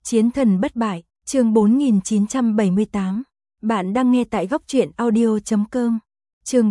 Chiến thần bất bại, chương 4978. Bạn đang nghe tại góc truyện audio.com. Chương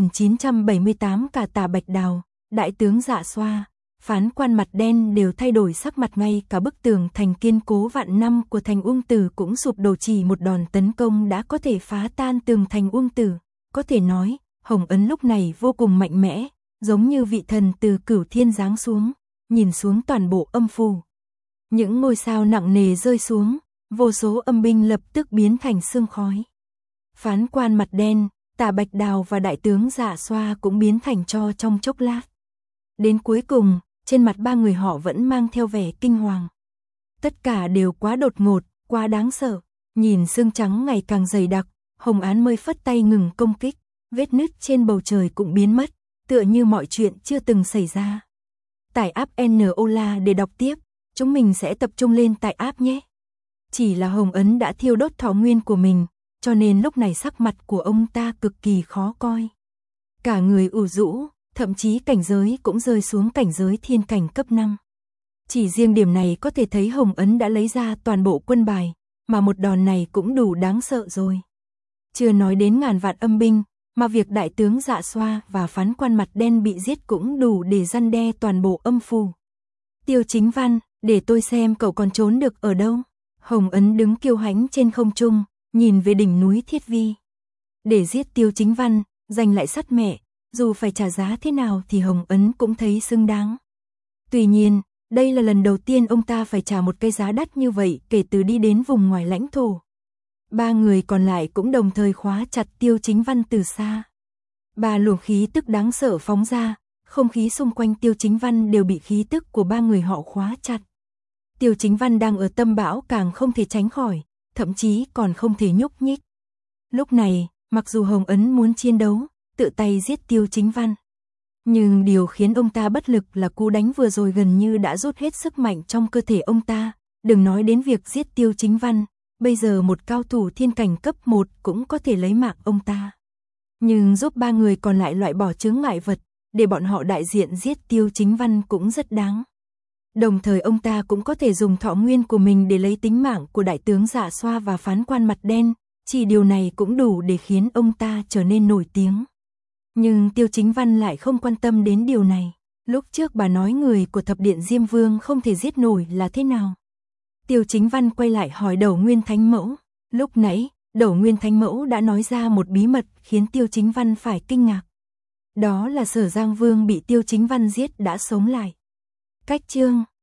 4978. Cả Tả Bạch Đào, đại tướng Dạ Xoa, phán quan mặt đen đều thay đổi sắc mặt, ngay cả bức tường thành kiên cố vạn năm của thành Uông Tử cũng sụp đổ, chỉ một đòn tấn công đã có thể phá tan tường thành Uông Tử. Có thể nói, Hồng Ấn lúc này vô cùng mạnh mẽ, giống như vị thần từ cửu thiên giáng xuống, nhìn xuống toàn bộ âm phủ. Những ngôi sao nặng nề rơi xuống, vô số âm binh lập tức biến thành sương khói. Phán quan mặt đen, Tả Bạch Đào và đại tướng Dạ Xoa cũng biến thành tro trong chốc lát. Đến cuối cùng, trên mặt ba người họ vẫn mang theo vẻ kinh hoàng. Tất cả đều quá đột ngột, quá đáng sợ. Nhìn sương trắng ngày càng dày đặc, Hồng Án mới phất tay ngừng công kích, vết nứt trên bầu trời cũng biến mất, tựa như mọi chuyện chưa từng xảy ra. Tải app NOLA để đọc tiếp, chúng mình sẽ tập trung lên tải app nhé. Chỉ là Hồng Ấn đã thiêu đốt thọ nguyên của mình, cho nên lúc này sắc mặt của ông ta cực kỳ khó coi. Cả người ủ rũ, thậm chí cảnh giới cũng rơi xuống cảnh giới thiên cảnh cấp 5. Chỉ riêng điểm này có thể thấy Hồng Ấn đã lấy ra toàn bộ quân bài, mà một đòn này cũng đủ đáng sợ rồi. Chưa nói đến ngàn vạn âm binh, mà việc đại tướng Dạ Xoa và phán quan mặt đen bị giết cũng đủ để răn đe toàn bộ âm phủ. Tiêu Chính Văn, để tôi xem cậu còn trốn được ở đâu. Hồng Ấn đứng kiêu hãnh trên không trung, nhìn về đỉnh núi Thiết Vi. Để giết Tiêu Chính Văn, giành lại sắt mẹ, dù phải trả giá thế nào thì Hồng Ấn cũng thấy xứng đáng. Tuy nhiên, đây là lần đầu tiên ông ta phải trả một cái giá đắt như vậy kể từ đi đến vùng ngoài lãnh thổ. Ba người còn lại cũng đồng thời khóa chặt Tiêu Chính Văn từ xa. Ba luồng khí tức đáng sợ phóng ra, không khí xung quanh Tiêu Chính Văn đều bị khí tức của ba người họ khóa chặt. Tiêu Chính Văn đang ở tâm bão càng không thể tránh khỏi, thậm chí còn không thể nhúc nhích. Lúc này, mặc dù Hồng Ấn muốn chiến đấu, tự tay giết Tiêu Chính Văn, nhưng điều khiến ông ta bất lực là cú đánh vừa rồi gần như đã rút hết sức mạnh trong cơ thể ông ta. Đừng nói đến việc giết Tiêu Chính Văn, bây giờ một cao thủ thiên cảnh cấp 1 cũng có thể lấy mạng ông ta. Nhưng giúp ba người còn lại loại bỏ chướng ngại vật, để bọn họ đại diện giết Tiêu Chính Văn cũng rất đáng. Đồng thời ông ta cũng có thể dùng thọ nguyên của mình để lấy tính mạng của đại tướng Dạ Xoa và phán quan mặt đen, chỉ điều này cũng đủ để khiến ông ta trở nên nổi tiếng. Nhưng Tiêu Chính Văn lại không quan tâm đến điều này. Lúc trước bà nói người của thập điện Diêm Vương không thể giết nổi là thế nào? Tiêu Chính Văn quay lại hỏi Đẩu Nguyên Thánh Mẫu. Lúc nãy, Đẩu Nguyên Thánh Mẫu đã nói ra một bí mật khiến Tiêu Chính Văn phải kinh ngạc. Đó là Sở Giang Vương bị Tiêu Chính Văn giết đã sống lại. Cách chương